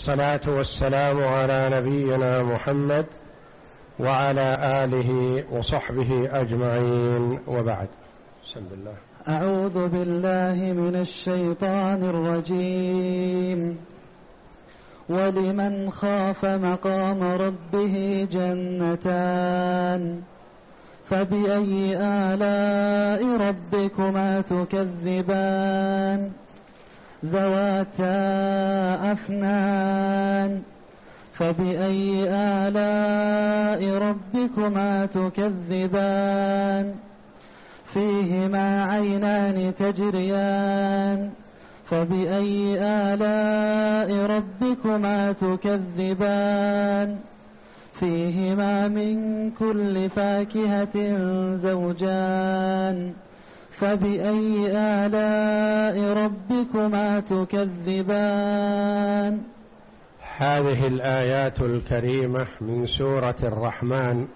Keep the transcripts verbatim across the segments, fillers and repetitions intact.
والصلاة والسلام على نبينا محمد وعلى آله وصحبه أجمعين، وبعد. بسم الله. أعوذ بالله من الشيطان الرجيم. ولمن خاف مقام ربه جنتان فبأي آلاء ربكما تكذبان ذواتا أفنان فبأي آلاء ربكما تكذبان فيهما عينان تجريان فبأي آلاء ربكما تكذبان فيهما من كل فاكهة زوجان فبأي آلاء ربكما تكذبان. هذه الآيات الكريمة من سورة الرحمن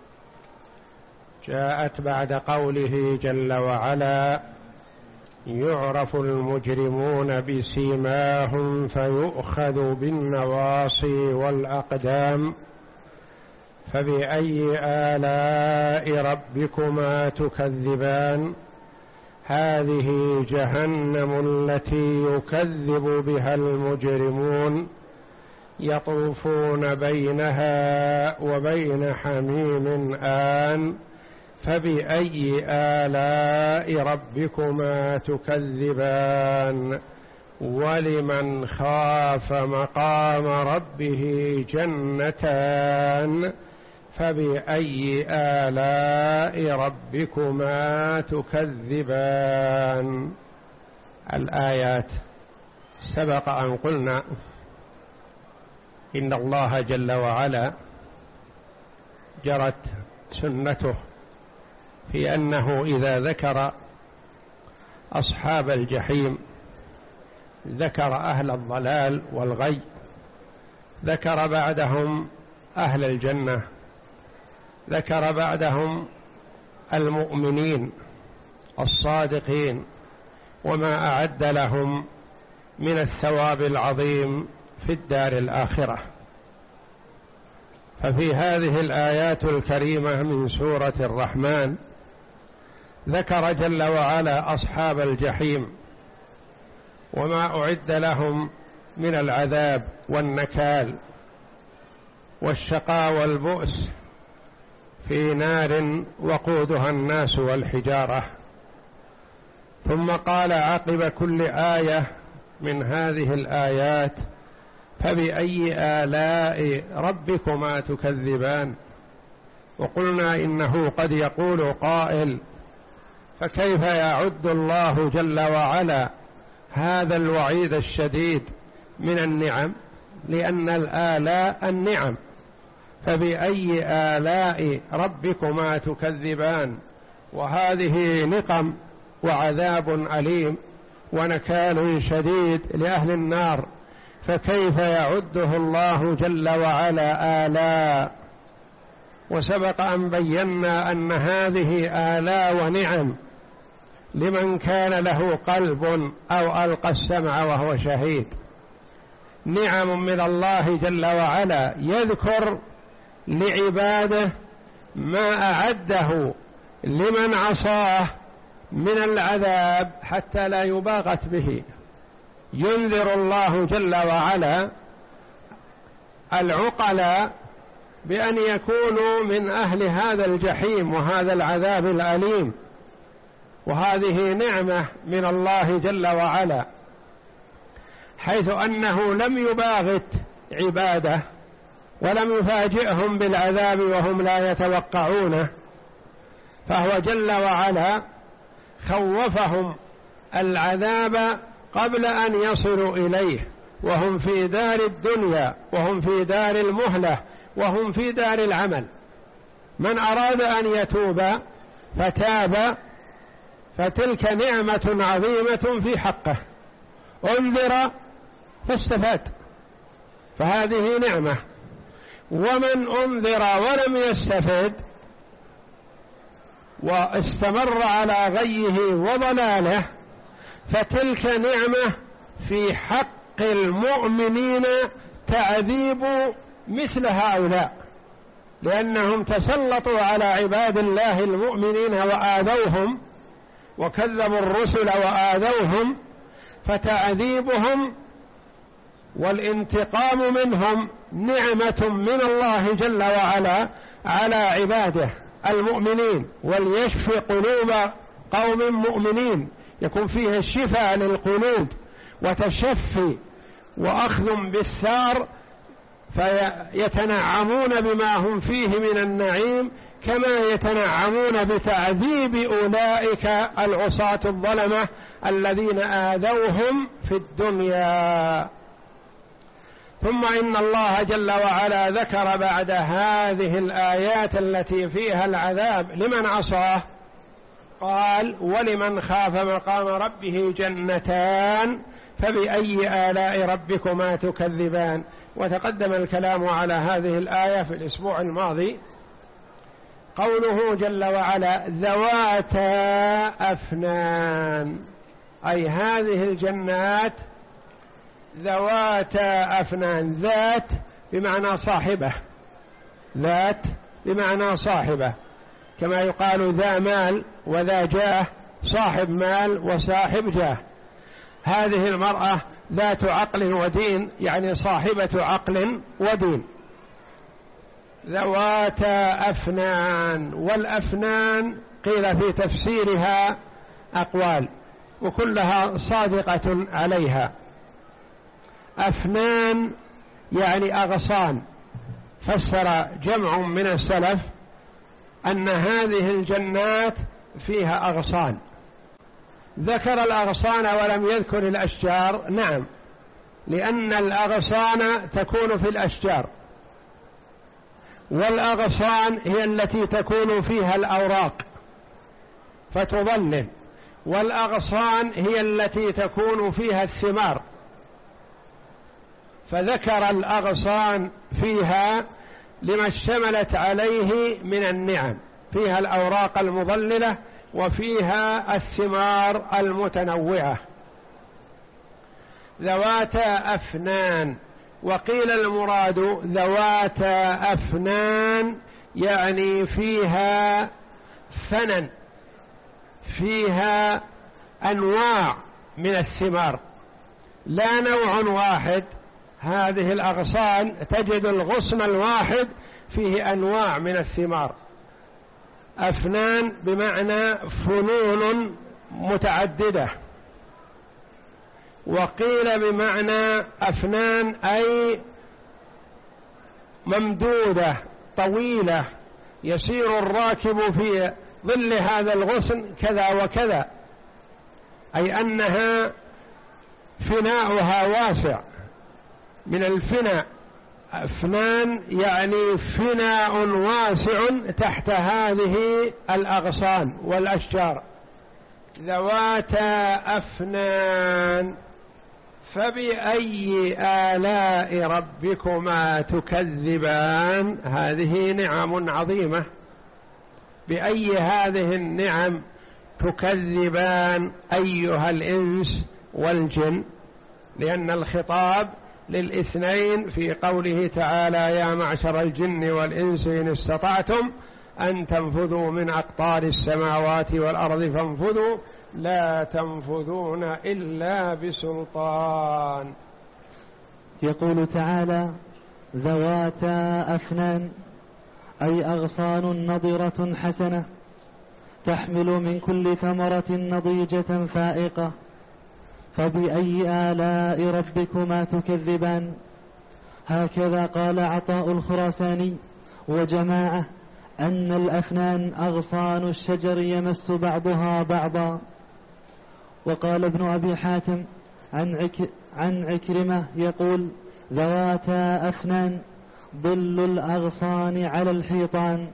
جاءت بعد قوله جل وعلا: يعرف المجرمون بسيماهم فيؤخذ بالنواصي والأقدام فبأي آلاء ربكما تكذبان هذه جهنم التي يكذب بها المجرمون يطوفون بينها وبين حميم آن فبأي آلاء ربكما تكذبان ولمن خاف مقام ربه جنتان فبأي آلاء ربكما تكذبان. الآيات سبق أن قلنا إن الله جل وعلا جرت سنته في أنه إذا ذكر أصحاب الجحيم ذكر أهل الضلال والغي، ذكر بعدهم أهل الجنة، ذكر بعدهم المؤمنين الصادقين وما أعد لهم من الثواب العظيم في الدار الآخرة. ففي هذه الآيات الكريمة من سورة الرحمن ذكر جل وعلا أصحاب الجحيم وما أعد لهم من العذاب والنكال والشقاء والبؤس في نار وقودها الناس والحجارة. ثم قال عقب كل آية من هذه الآيات: فبأي آلاء ربكما تكذبان. وقلنا إنه قد يقول قائل: فكيف يعد الله جل وعلا هذا الوعيد الشديد من النعم؟ لأن الآلاء النعم. فبأي آلاء ربكما تكذبان، وهذه نقم وعذاب أليم ونكال شديد لأهل النار، فكيف يعده الله جل وعلا آلاء؟ وسبق أن بينا أن هذه آلاء ونعم لمن كان له قلب أو ألقى السمع وهو شهيد، نعم من الله جل وعلا يذكر لعباده ما أعده لمن عصاه من العذاب حتى لا يباغت به. ينذر الله جل وعلا العقلاء بأن يكونوا من أهل هذا الجحيم وهذا العذاب الأليم، وهذه نعمة من الله جل وعلا، حيث أنه لم يباغت عباده ولم يفاجئهم بالعذاب وهم لا يتوقعونه، فهو جل وعلا خوفهم العذاب قبل أن يصلوا إليه، وهم في دار الدنيا وهم في دار المهلة وهم في دار العمل. من أراد أن يتوب فتاب فتلك نعمة عظيمة في حقه، انذر فاستفاد، فهذه نعمة. ومن انذر ولم يستفد واستمر على غيه وضلاله فتلك نعمة في حق المؤمنين تعذيب مثل هؤلاء، لأنهم تسلطوا على عباد الله المؤمنين وآذوهم وكذبوا الرسل وآذوهم، فتعذيبهم والانتقام منهم نعمة من الله جل وعلا على عباده المؤمنين، وليشفي قلوب قوم مؤمنين، يكون فيه الشفاء للقلوب وتشفي وأخذ بالثار، فيتنعمون بما هم فيه من النعيم كما يتنعمون بتعذيب أولئك العصاة الظلمة الذين آذوهم في الدنيا. ثم إن الله جل وعلا ذكر بعد هذه الآيات التي فيها العذاب لمن عصاه، قال: ولمن خاف مقام ربه جنتان فبأي آلاء ربكما تكذبان. وتقدم الكلام على هذه الآية في الأسبوع الماضي. قوله جل وعلا: ذواتا أفنان، أي هذه الجنات ذواتا أفنان، ذات بمعنى صاحبة، ذات بمعنى صاحبة، كما يقال ذا مال وذا جاه، صاحب مال وصاحب جاه. هذه المرأة ذات عقل ودين، يعني صاحبة عقل ودين. ذواتا أفنان، والأفنان قيل في تفسيرها أقوال وكلها صادقة عليها. أفنان يعني أغصان، فسر جمع من السلف أن هذه الجنات فيها أغصان. ذكر الأغصان ولم يذكر الأشجار، نعم، لأن الأغصان تكون في الأشجار، والأغصان هي التي تكون فيها الأوراق فتظلل، والأغصان هي التي تكون فيها الثمار، فذكر الأغصان فيها لما اشتملت عليه من النعم، فيها الأوراق المظللة وفيها الثمار المتنوعة. ذواتا أفنان، وقيل المراد ذواتا أفنان يعني فيها فنن، فيها أنواع من الثمار، لا نوع واحد. هذه الأغصان تجد الغصن الواحد فيه أنواع من الثمار. أفنان بمعنى فنون متعددة، وقيل بمعنى أفنان أي ممدودة طويلة، يسير الراكب في ظل هذا الغصن كذا وكذا، أي أنها فناؤها واسع من الفناء. أفنان يعني فناء واسع تحت هذه الأغصان والأشجار. ذواتا أفنان فبأي آلاء ربكما تكذبان. هذه نعم عظيمة، بأي هذه النعم تكذبان أيها الإنس والجن، لأن الخطاب للاثنين في قوله تعالى: يا معشر الجن والإنس إن استطعتم أن تنفذوا من أقطار السماوات والأرض فانفذوا لا تنفذون إلا بسلطان. يقول تعالى: ذواتا أفنان، أي أغصان نضرة حسنة تحمل من كل ثمرة نضيجة فائقة. فبأي آلاء ربكما تكذبان. هكذا قال عطاء الخراساني وجماعة أن الأفنان أغصان الشجر يمس بعضها بعضا. وقال ابن أبي حاتم عن, عك عن عكرمة يقول: ذواتا أفنان ظل الأغصان على الحيطان.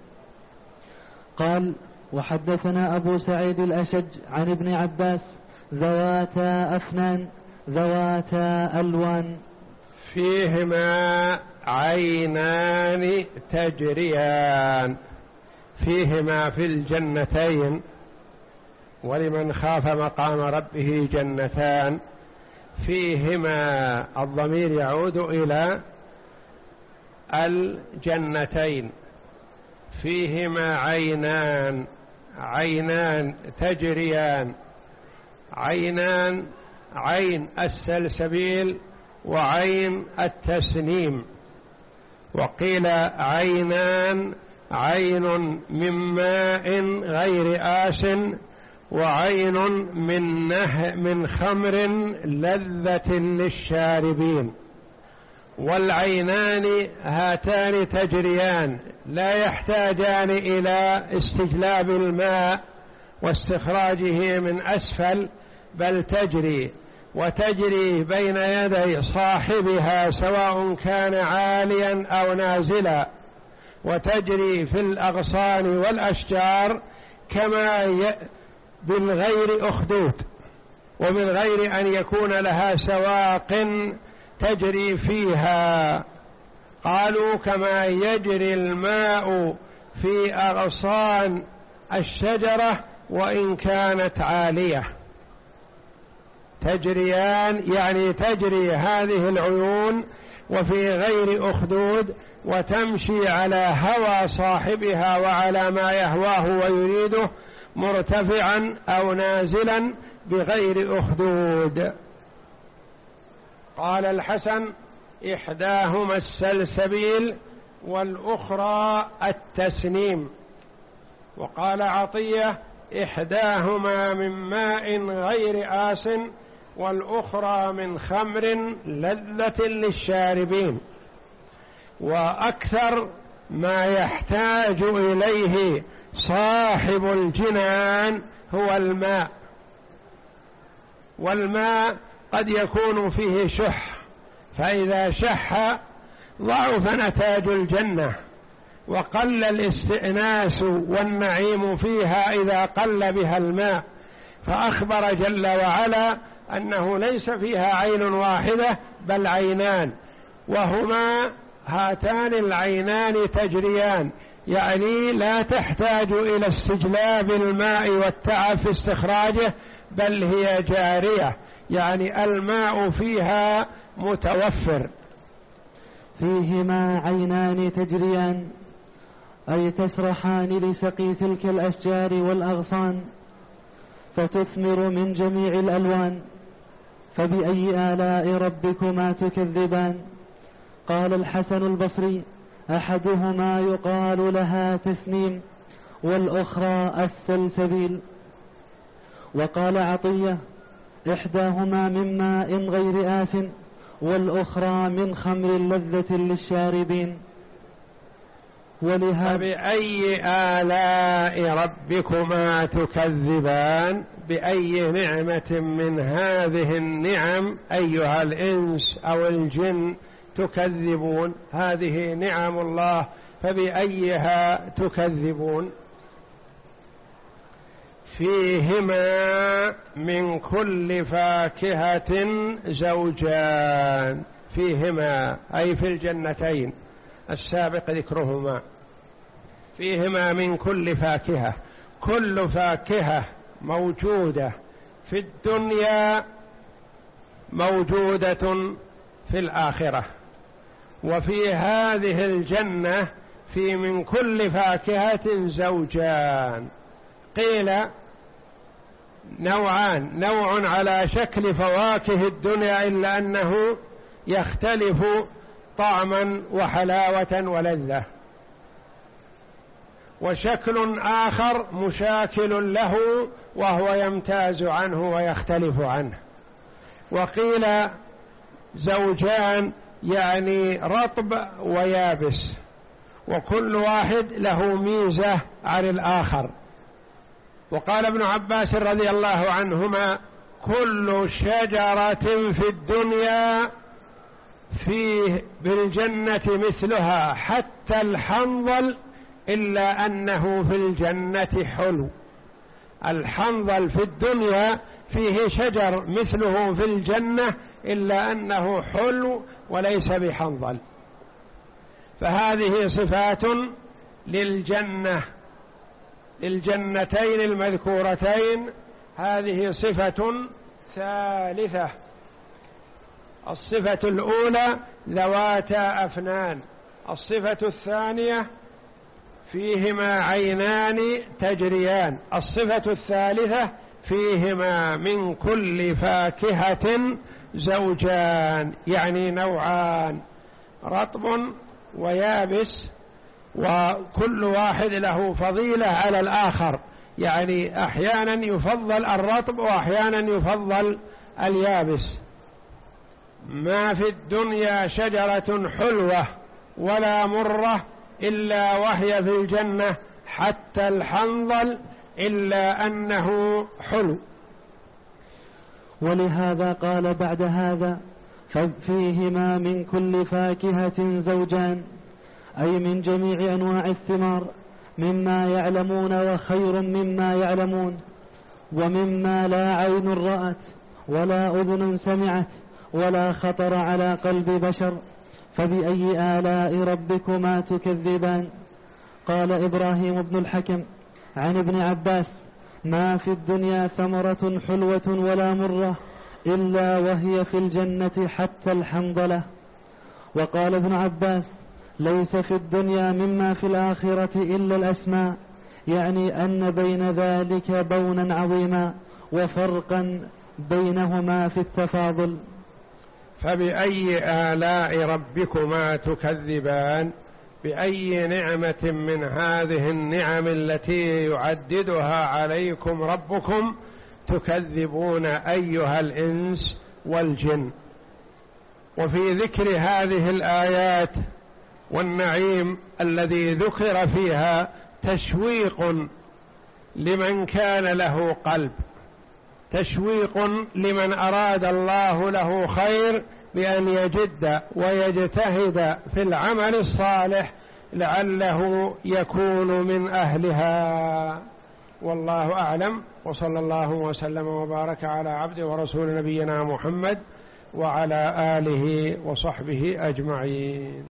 قال: وحدثنا أبو سعيد الأشج عن ابن عباس: ذواتا أفنان ذواتا ألوان، فيهما عينان تجريان. فيهما في الجنتين، ولمن خاف مقام ربه جنتان، فيهما، الضمير يعود إلى الجنتين. فيهما عينان، عينان تجريان، عينان عين السلسبيل وعين التسنيم، وقيل عينان عين من ماء غير آس، وعين من نه من خمر لذة للشاربين. والعينان هاتان تجريان، لا يحتاجان إلى استجلاب الماء واستخراجه من أسفل، بل تجري وتجري بين يدي صاحبها سواء كان عاليا أو نازلا، وتجري في الأغصان والأشجار كما ي... من غير أخدود، ومن غير أن يكون لها سواق تجري فيها. قالوا كما يجري الماء في أغصان الشجرة وإن كانت عالية. تجريان يعني تجري هذه العيون وفي غير أخدود، وتمشي على هوى صاحبها وعلى ما يهواه ويريده، مرتفعا أو نازلا بغير أخدود. قال الحسن: إحداهما السلسبيل والأخرى التسنيم. وقال عطية: إحداهما من ماء غير آس والأخرى من خمر لذة للشاربين. وأكثر ما يحتاج إليه صاحب الجنان هو الماء، والماء قد يكون فيه شح، فإذا شح ضعف نتاج الجنة وقل الاستئناس والنعيم فيها إذا قل بها الماء. فأخبر جل وعلا أنه ليس فيها عين واحدة بل عينان، وهما هاتان العينان تجريان، يعني لا تحتاج إلى استجلاب الماء والتعب في استخراجه، بل هي جارية، يعني الماء فيها متوفر. فيهما عينان تجريان، أي تسرحان لسقي تلك الأشجار والأغصان، فتثمر من جميع الألوان. فبأي آلاء ربكما تكذبان؟ قال الحسن البصري: أحدهما يقال لها تسنيم، والأخرى السلسبيل. وقال عطية: إحداهما من ماء غير آس، والأخرى من خمر لذة للشاربين. ولهذا فبأي آلاء ربكما تكذبان؟ بأي نعمة من هذه النعم أيها الإنس أو الجن تكذبون؟ هذه نعم الله، فبأيها تكذبون؟ فيهما من كل فاكهة زوجان. فيهما أي في الجنتين السابق ذكرهما. فيهما من كل فاكهة، كل فاكهة موجودة في الدنيا موجودة في الآخرة. وفي هذه الجنة في من كل فاكهة زوجان. قيل نوعان، نوع على شكل فواكه الدنيا إلا أنه يختلف طعما وحلاوة ولذة، وشكل آخر مشاكل له وهو يمتاز عنه ويختلف عنه. وقيل زوجان يعني رطب ويابس، وكل واحد له ميزة عن الآخر. وقال ابن عباس رضي الله عنهما: كل شجرة في الدنيا فيه بالجنة مثلها حتى الحنظل، إلا أنه في الجنة حلو. الحنظل في الدنيا فيه شجر مثله في الجنة إلا أنه حلو وليس بحنظل. فهذه صفات للجنة، للجنتين المذكورتين. هذه صفة ثالثة الصفة الأولى ذواتا أفنان. الصفة الثانية فيهما عينان تجريان. الصفة الثالثة فيهما من كل فاكهة زوجان، يعني نوعان، رطب ويابس، وكل واحد له فضيلة على الآخر، يعني أحيانا يفضل الرطب وأحيانا يفضل اليابس. ما في الدنيا شجرة حلوة ولا مرة إلا وهي في الجنة، حتى الحنظل إلا أنه حلو. ولهذا قال بعد هذا ففيهما من كل فاكهة زوجان، أي من جميع أنواع الثمار، مما يعلمون وخير مما يعلمون، ومما لا عين رأت ولا أذن سمعت ولا خطر على قلب بشر. فبأي آلاء ربكما تكذبان؟ قال إبراهيم بن الحكم عن ابن عباس: ما في الدنيا ثمرة حلوة ولا مرة إلا وهي في الجنة حتى الحنظلة. وقال ابن عباس: ليس في الدنيا مما في الآخرة إلا الأسماء، يعني أن بين ذلك بونا عظيما وفرقا بينهما في التفاضل. فبأي آلاء ربكما تكذبان؟ بأي نعمة من هذه النعم التي يعددها عليكم ربكم تكذبون أيها الإنس والجن؟ وفي ذكر هذه الآيات والنعيم الذي ذكر فيها تشويق لمن كان له قلب، تشويق لمن أراد الله له خير بأن يجد ويجتهد في العمل الصالح لعله يكون من أهلها. والله أعلم، وصلى الله وسلم وبارك على عبده ورسول نبينا محمد وعلى آله وصحبه أجمعين.